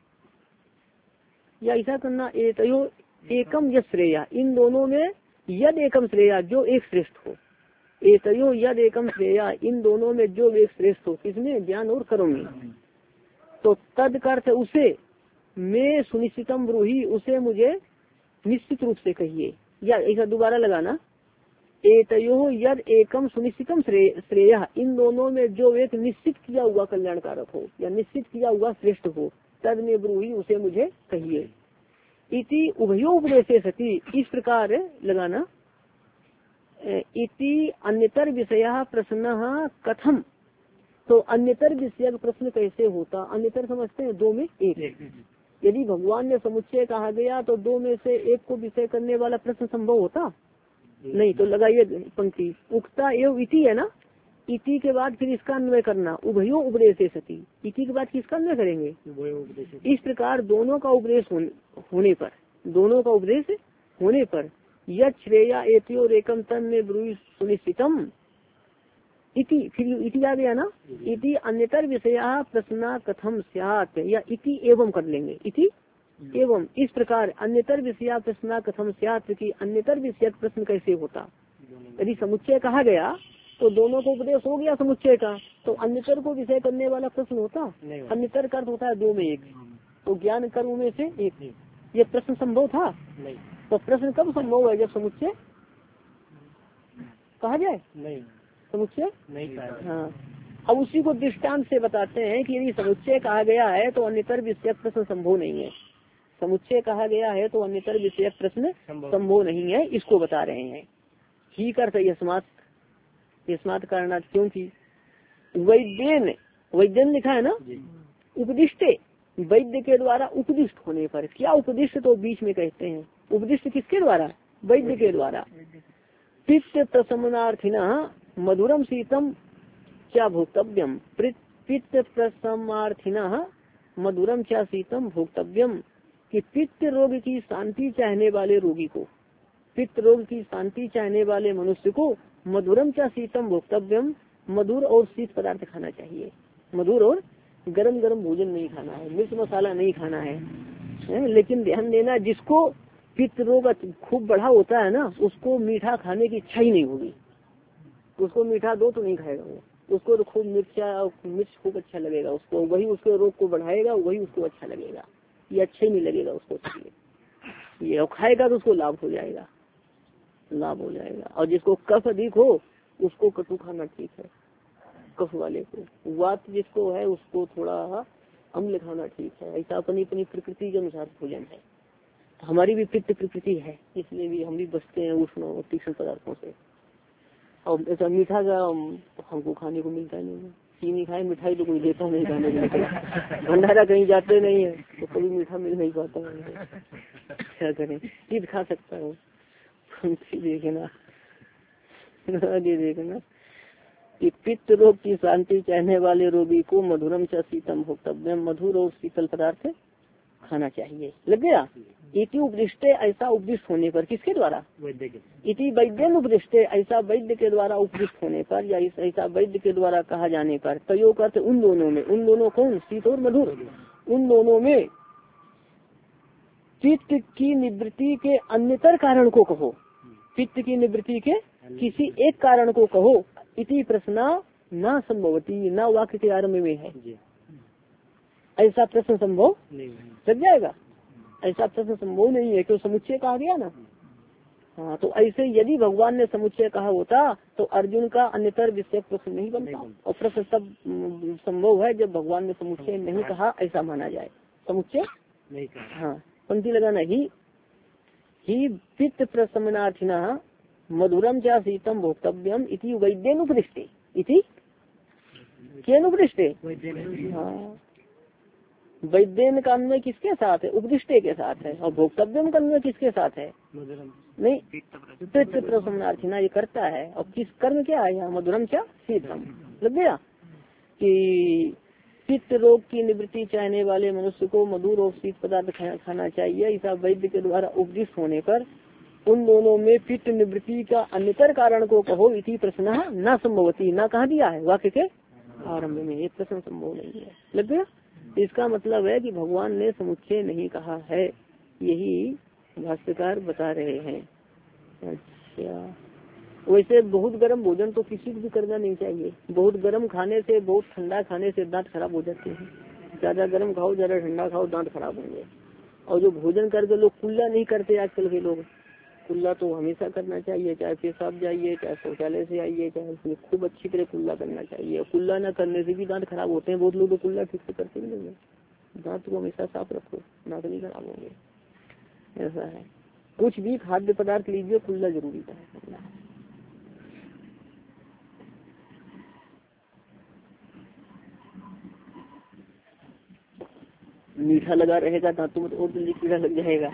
या ऐसा करना एतयो एकम यत् श्रेया, इन दोनों में यद एकम श्रेया, जो एक श्रेष्ठ हो। एतयो यद एकम श्रेया, इन दोनों में जो एक श्रेष्ठ हो, किसमें, ज्ञान और कर्म में। तो तद का अर्थ उसे, मैं सुनिश्चितम ब्रूहि, उसे मुझे निश्चित रूप से कहिए, या ऐसा दोबारा लगाना, एतयो यद एकम सुनिश्चितम श्रेय, इन दोनों में जो एक निश्चित किया हुआ कल्याणकारक हो या निश्चित किया हुआ श्रेष्ठ हो, तद में ब्रूहि, उसे मुझे कहिए। इति उभयो उपदेशे सति, इस प्रकार लगाना, इति अन्यतर विषय प्रश्न कथम, तो अन्यतर विषय प्रश्न कैसे होता? अन्यतर समझते हैं, दो में एक। यदि भगवान ने समुच्चय कहा गया तो दो में से एक को विषय करने वाला प्रश्न संभव होता नहीं। तो लगाइए पंक्ति, उक्ता एवं इति है ना, इति के बाद फिर इसका अन्वय करना, उभयो उपदेशे सती। इति के बाद किसका अन्वय करेंगे? इस प्रकार दोनों का उपदेश होने पर, दोनों का उपदेश होने पर यह श्रेया एतियो रेकम तन में ब्रूहि सुनिश्चितम इति, फिर इति आ गया ना, इति अन्यतर विषया प्रश्न कथम स्यात्, या इति एवं कर लेंगे, इति एवं इस प्रकार अन्यतर विषया प्रश्न कथम स्यात् की अन्यतर विषय प्रश्न कैसे होता? यदि समुच्चय कहा गया तो दोनों को उपदेश हो गया समुच्चय का, तो अन्यतर को विषय करने वाला प्रश्न होता? अन्यतर का अर्थ होता है दो में एक, तो ज्ञान कर्म में से एक। ये प्रश्न संभव था नहीं। तो प्रश्न कब संभव है? जब समुच्चय कहा जाए नहीं, समुच्चय नहीं। हाँ, अब उसी को दृष्टांत से बताते हैं कि यदि समुच्चय कहा गया है तो अन्यतर विषय प्रश्न संभव नहीं है। समुच्चय कहा गया है तो अन्यतर विषय प्रश्न संभव नहीं है, इसको बता रहे हैं। ही करते यस्मात्, यस्मात् कारणात्, क्योंकि वैद्यन, वैद्यन लिखा है ना, उपदिष्टे, वैद्य के द्वारा उपदिष्ट होने पर। क्या उपदिष्ट? तो बीच में कहते हैं उपदिष्ट किसके द्वारा? वैद्य के द्वारा। पित्त प्रशमनार्थिना मधुरम शीतम क्या भोक्तव्यम, पित्त प्रशमार्थिना मधुरम क्या शीतम भोक्तव्यम, कि पित्त रोग की शांति चाहने वाले रोगी को, पित्त रोग की शांति चाहने वाले मनुष्य को मधुरम क्या शीतम भोक्तव्यम, मधुर और शीत पदार्थ खाना चाहिए। मधुर और गरम गरम भोजन नहीं खाना है, मिर्च मसाला नहीं खाना है, है? लेकिन ध्यान देना, जिसको पित्त रोग खूब बढ़ा होता है ना, उसको मीठा खाने की इच्छा ही नहीं होगी। उसको मीठा दो तो नहीं खाएगा वो, उसको तो खूब मिर्चा मिर्च खूब अच्छा लगेगा उसको, वही उसके रोग को बढ़ाएगा, वही उसको अच्छा लगेगा। ये अच्छा ही नहीं लगेगा उसको, इसलिए ये खाएगा तो उसको लाभ हो जाएगा, लाभ हो जाएगा। और जिसको कफ अधिक हो उसको कटु खाना ठीक है, कफ वाले को। वात जिसको है उसको थोड़ा अम्ल खाना ठीक है। ऐसा अपनी अपनी प्रकृति के अनुसार भोजन है। हमारी भी पित्त प्रकृति है, इसलिए भी हम भी बचते हैं उष्ण और तीक्ष्ण पदार्थों से। और ऐसा मीठा का हमको खाने को मिलता नहीं है। चीनी खाए, मिठाई तो कोई देता नहीं खाने के लिए। भंडारा कहीं जाते नहीं है तो कभी मीठा मिल नहीं पाता है, क्या करें। ईद खा सकता हूँ, देखना देखना कि पित्त रोग की शांति चाहने वाले रोगी को मधुरम च शीतम भोक्तव्यम, मधुर और शीतल पदार्थ खाना चाहिए। लग गया? इति उपदिष्टे, ऐसा उपदिष्ट होने पर, किसके द्वारा? इति वैद्यन उपदिष्टे, ऐसा वैद्य के द्वारा उपदिष्ट होने पर, या ऐसा वैद्य के द्वारा कहा जाने पर। तयो करते उन दोनों में, उन दोनों कौन? शीत और मधुर। उन दोनों में पित्त की निवृत्ति के अन्यतर कारण को कहो, पित्त की निवृत्ति के किसी एक कारण को कहो। इति प्रश्न न संभवती, न वाक्य के आरम्भ में है, ऐसा प्रश्न संभव लग जाएगा। ऐसा प्रश्न संभव नहीं है, क्यों? समुच्चय कहा गया ना। हाँ, तो ऐसे यदि भगवान ने समुच्चय कहा होता तो अर्जुन का अन्यतर विषय प्रश्न नहीं बनता। और प्रश्न तब संभव है जब भगवान ने समुच्चय नहीं कहा, ऐसा माना जाए। समुच्चय नहीं कहा। हाँ, पंक्ति लगाना, ही ही पित्त प्रशमनार्थिना मधुरम च शीतम भोक्तव्यम इति वैद्यन उपदिष्टे, इति केन उपदिष्टे? हाँ, वैद्यन का अन्वय किसके साथ है? उपदिष्टे के साथ है। और भोक्तव्यम का अन्वय किसके साथ है? नहीं, पित्त प्रशमनार्थिना ये करता है। और किस कर्म क्या है यहाँ? मधुरम क्या शीतम। लग गया कि पित्त रोग की निवृत्ति चाहने वाले मनुष्य को मधुर और शीत पदार्थ खाना चाहिए। ऐसा वैद्य के द्वारा उपदिष्ट होने पर उन दोनों में पित्त निवृत्ति का अन्यतर कारण को कहो। इति प्रश्न न संभवती, न कहा दिया है वाक्य के आरंभ में, ये प्रश्न संभव नहीं है। लग गया? इसका मतलब है कि भगवान ने समुच्चय नहीं कहा है, यही भाष्यकार बता रहे हैं। अच्छा, वैसे बहुत गर्म भोजन तो किसी को भी करना नहीं चाहिए। बहुत गर्म खाने से, बहुत ठंडा खाने से दांत खराब हो जाते हैं। ज्यादा गर्म खाओ, ज्यादा ठंडा खाओ, दांत खराब होंगे। और जो भोजन करके लोग कुल्ला नहीं करते आजकल के लोग, कुल्ला तो हमेशा करना चाहिए, चाहे पेशाब जाइए, चाहे शौचालय से आइए, चाहे खूब अच्छी तरह कुल्ला करना चाहिए। कुल्ला न करने से भी दांत खराब होते हैं। बहुत लोग तो कुल्ला ठीक से करते भी नहीं है। दांत को हमेशा साफ रखो, दांत नहीं खराब होंगे। ऐसा है, कुछ भी खाद्य पदार्थ लीजिए, कुल्ला जरूरी है। मीठा लगा रहेगा दांतों में तो और जल्दी कीड़ा लग जाएगा।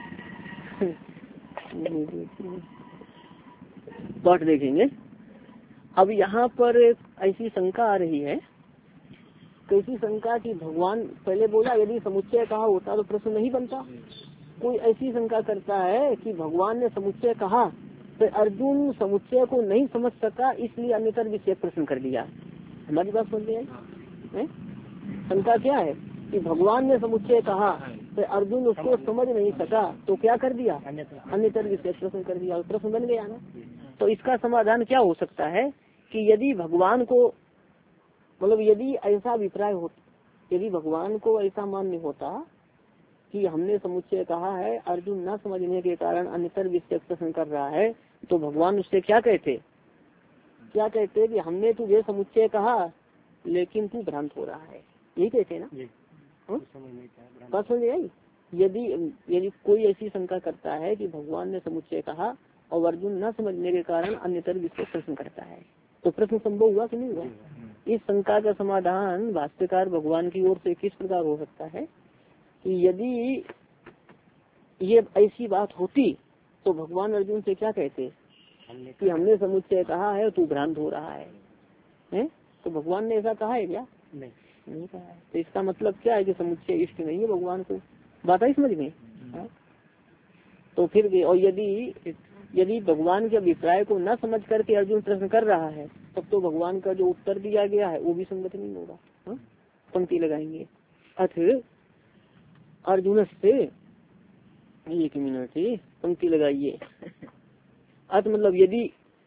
पाठ देखेंगे। अब यहाँ पर ऐसी शंका आ रही है, कैसी शंका कि भगवान, पहले बोला यदि समुच्चय कहा होता तो प्रश्न नहीं बनता। कोई ऐसी शंका करता है कि भगवान ने समुच्चय कहा तो अर्जुन समुच्चय को नहीं समझ सका, इसलिए अन्यतर विषय प्रश्न कर दिया। हमारी बात सुन रहे हैं? शंका क्या है कि भगवान ने समुच्चय कहा तो अर्जुन उसको समझ नहीं सका, तो क्या कर दिया? अन्यतर विषय प्रश्न कर दिया, प्रश्न बन गया ना। तो इसका समाधान क्या हो सकता है कि यदि भगवान को, मतलब यदि ऐसा अभिप्राय हो, यदि भगवान को ऐसा मान्य होता कि हमने समुच्चय कहा है, अर्जुन न समझने के कारण अन्यतर विषय प्रश्न कर रहा है, तो भगवान उससे क्या कहते क्या कहते कि हमने तुझे समुच्चय कहा लेकिन तू भ्रांत हो रहा है, यही कहते ना। बात समझ आई? यदि यदि कोई ऐसी शंका करता है कि भगवान ने समुच्चय कहा और अर्जुन न समझने के कारण अन्यतर विषय प्रश्न करता है, तो प्रश्न संभव हुआ कि नहीं हुआ? इस शंका का समाधान भाष्यकार भगवान की ओर से किस प्रकार हो सकता है कि यदि ये ऐसी बात होती तो भगवान अर्जुन से क्या कहते कि हमने समुच्चय कहा है, तू भ्रांत हो रहा है, है? तो भगवान ने ऐसा कहा है क्या? नहीं, नहीं कहा है। तो इसका मतलब क्या है कि समुच्चय इष्ट नहीं है भगवान को। बात आई समझ में? हाँ? तो फिर भी, और यदि यदि भगवान के अभिप्राय को न समझ करके अर्जुन प्रश्न कर रहा है, तब तो भगवान का जो उत्तर दिया गया है वो भी संगत नहीं होगा। हाँ? पंक्ति लगाएंगे, अथ अर्जुन से, एक मिनट ही पंक्ति लगाइए। अथ मतलब यदि,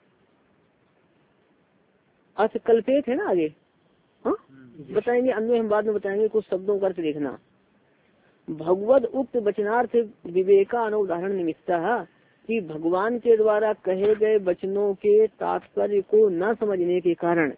अथ कल्पेत है ना आगे, हाँ बताएंगे, अन्य हम बाद में बताएंगे, कुछ शब्दों का अर्थ देखना। भगवद उक्त वचनार्थ विवेका अनुदाहरण निमित्ता, कि भगवान के द्वारा कहे गए वचनों के तात्पर्य को न समझने के कारण,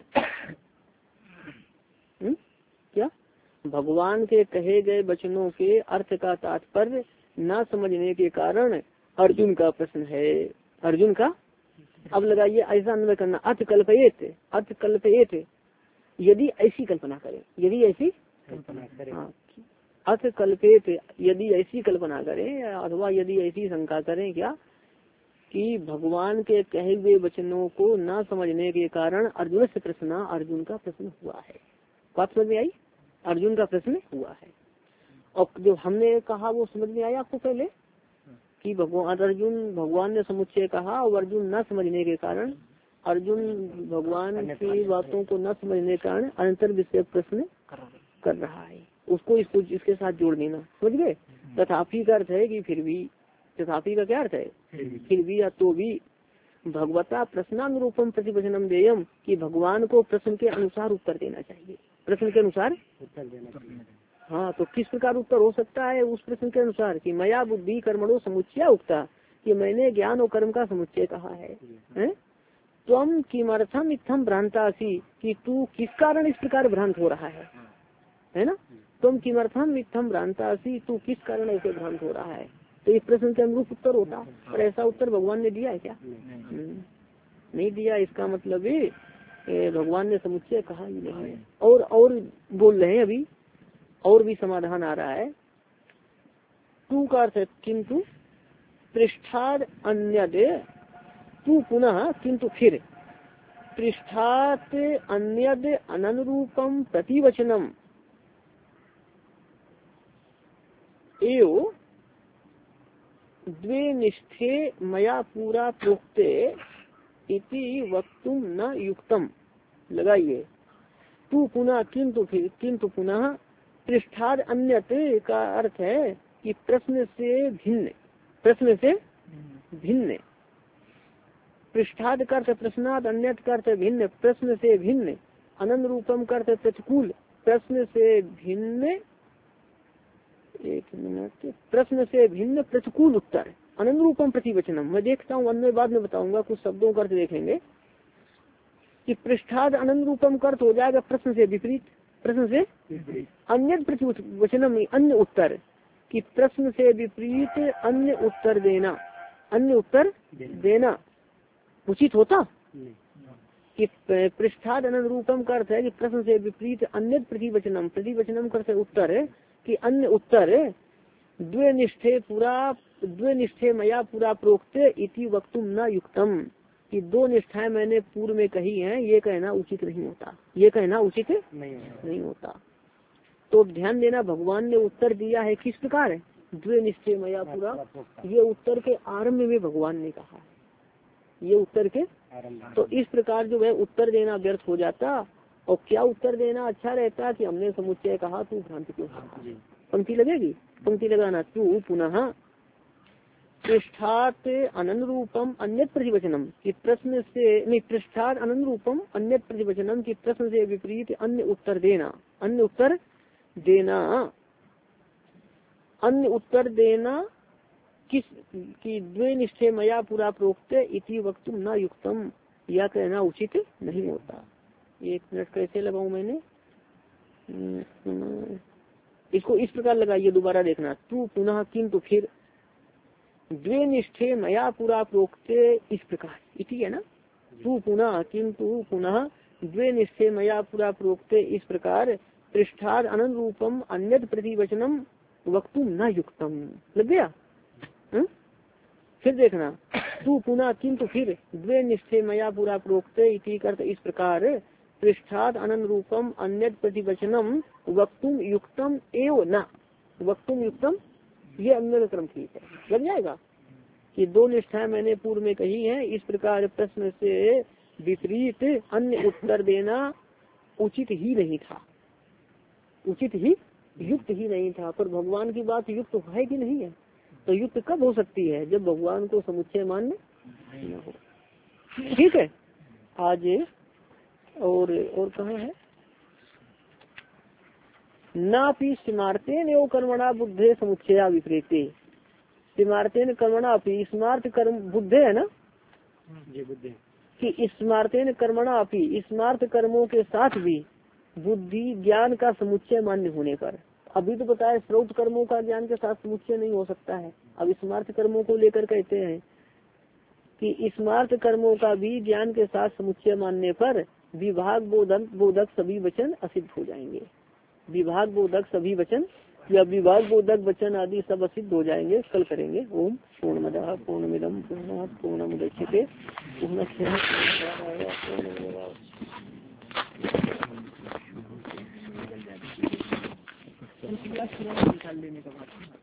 हुँ? क्या भगवान के कहे गए वचनों के अर्थ का तात्पर्य न समझने के कारण अर्जुन का प्रश्न है। अर्जुन का, अब लगाइए ऐसा अन्वय करना, अर्थ कल्पयेत, अर्थ कल्पयेत, यदि ऐसी कल्पना करें, यदि ऐसी कल्पना करें, हाँ, अर्थ कल्पेत, यदि ऐसी कल्पना करें, अथवा यदि ऐसी शंका करें क्या कि भगवान के कहे हुए वचनों को न समझने के कारण अर्जुन से प्रश्न, अर्जुन का प्रश्न हुआ है। बात समझ में आई? अर्जुन का प्रश्न हुआ है। और जो हमने कहा वो समझ में आया आपको पहले कि भगवान अर्जुन भगवान ने समुच्चय कहा और अर्जुन न समझने के कारण, अर्जुन भगवान की बातों को न समझने के कारण अंतर विषय प्रश्न कर रहा है। उसको इसको इसके साथ जोड़ देना, समझ गए? तथापि का अर्थ है कि फिर भी, तथापि का क्या अर्थ है? फिर भी या तो भी भगवता प्रश्नानुरूपम प्रतिवचनम देयम, कि भगवान को प्रश्न के अनुसार उत्तर देना चाहिए, प्रश्न के अनुसार उत्तर देना चाहिए। हाँ, तो किस प्रकार उत्तर हो सकता है उस प्रश्न के अनुसार कि मया बुद्धि कर्मणो समुच्चय उक्ता, कि मैंने ज्ञान और कर्म का समुच्चय कहा है, है? त्वम किमर्थम इत्थम भ्रांतासी, कि तू किस कारण इस प्रकार भ्रांत हो रहा है, है ना? तुम किमर्थम इत्थम भ्रांतासी, तू किस कारण ऐसे भ्रांत हो रहा है। तो इस प्रश्न के अनुरूप उत्तर होता, और ऐसा उत्तर भगवान ने दिया है क्या? नहीं, नहीं दिया। इसका मतलब है भगवान ने समुच्चय कहा ही नहीं है। और और बोल रहे हैं अभी, और भी समाधान आ रहा है। तू का अर्थ है किंतु, पृष्ठाद अन्यद, तू पुनः किंतु फिर, पृष्ठात अन्यद अननुरूपम प्रतिवचनम एव द्वे निष्ठे मया पूरा प्रोक्ते इति वक्तुम न युक्तम। लगाइए, तू पुनः किंतु फिर, किंतु पुनः, पृष्ठाद अन्यते का अर्थ है कि प्रश्न से भिन्न, प्रश्न से भिन्न, पृष्ठाद का अर्थ प्रश्नाद, अन्यत का अर्थ भिन्न, प्रश्न से भिन्न, अनंत रूपम का अर्थ प्रतिकूल, प्रश्न से भिन्न, एक मिनट, प्रश्न से भिन्न प्रतिकूल उत्तर, अनंत रूपम प्रतिवचनम। मैं देखता हूँ, अन्य बाद में बताऊंगा, कुछ शब्दों का अर्थ देखेंगे कि पृष्ठाद अनंत रूपम का अर्थ हो जाएगा प्रश्न से विपरीत, प्रश्न से अन्य प्रतिवचनम, अन्य उत्तर, कि प्रश्न से विपरीत अन्य उत्तर देना, अन्य उत्तर देना उचित होता। कि पृष्ठाद अनंत रूपम का अर्थ है कि प्रश्न से विपरीत अन्य प्रतिवचनम, प्रतिवचनम का अर्थ उत्तर है, कि अन्य उत्तर द्वे निष्ठे पूरा द्वे निष्ठे मया पूरा प्रोक्ते इति वक्तुम न युक्तम, कि दो निष्ठाएं मैंने पूर्व में कही हैं, ये कहना उचित नहीं होता, ये कहना उचित नहीं, नहीं होता। तो ध्यान देना, भगवान ने उत्तर दिया है किस प्रकार, द्वे निश्चय मया पूरा। ये उत्तर के आरंभ में भगवान ने कहा, ये उत्तर के तो इस प्रकार जो है उत्तर देना व्यर्थ हो जाता। और क्या उत्तर देना अच्छा रहता कि हमने समुच्चय कहा तू भ्रांत क्यों कहा। पंक्ति लगेगी, पंक्ति लगाना, तू पुनः पृष्ठात अनंत रूपम अन्य प्रतिवचनम कि प्रश्न से नहीं, पृष्ठात अनंत रूपम अन्य प्रतिवचनम की प्रश्न से विपरीत अन्य उत्तर देना, अन्य उत्तर देना, अन्य उत्तर देना किस की द्वे निष्ठे मया पूरा प्रोक्ते इति वक्तुम न युक्तम, यह कहना उचित नहीं होता। एक मिनट कैसे लगाऊं मैंने, इसको इस प्रकार लगाइए, दोबारा देखना, तू पुनः किंतु फिर द्वे निष्ठे मया पूरा प्रोक्ते इस प्रकार, इति है ना, तू पुनः किंतु पुनः द्वे निष्ठे मया पूरा प्रोक्ते इस प्रकार पृष्ठाद अनंत रूपम अन्य प्रतिवचनम वक्तुम न युक्तम, लग गया। हुँ? फिर देखना, तू पुनः किंतु फिर द्वे निष्ठे मया पूरा प्रोक्ते इति करते इस प्रकार पृष्ठाद अनंत रूपम अन्य प्रतिवचनम वक्तुम युक्तम एव न, वक्तुम युक्तम ये अन्य क्रम ठीक है, लग जाएगा कि दो निष्ठाएं मैंने पूर्व में कही हैं, इस प्रकार प्रश्न से विपरीत अन्य उत्तर देना उचित ही नहीं था, उचित ही युक्त ही नहीं था। पर भगवान की बात युक्त है कि नहीं है, तो युक्त कब हो सकती है, जब भगवान को समुच्चय मान्य न हो। ठीक है, आज और और कहाँ है, नापि स्मार्तेन एवं कर्मणा बुद्धे समुच्चया विपरीते, स्मार्तेन कर्मणा अपि, स्मार्त कर्म बुद्धे है ना ये बुद्धि, कि स्मार्तेन कर्मणा अपि, स्मार्त कर्मों के साथ भी बुद्धि ज्ञान का समुच्चय मान्य होने पर, अभी तो बताया श्रौत कर्मों का ज्ञान के साथ समुच्चय नहीं हो सकता है, अब स्मार्त कर्मों को लेकर कहते हैं कि स्मार्त कर्मों का भी ज्ञान के साथ समुच्चय मानने पर विभाग बोधक बोधक सभी वचन असिद्ध हो जाएंगे, विभाग बोधक सभी वचन या विभाग बोधक वचन आदि सब असिद्ध हो जाएंगे। कल करेंगे। ओम पूर्णमदः पूर्णमिदं पूर्णात् पूर्णमुदच्यते पूर्णस्य निकाल लेने का बात।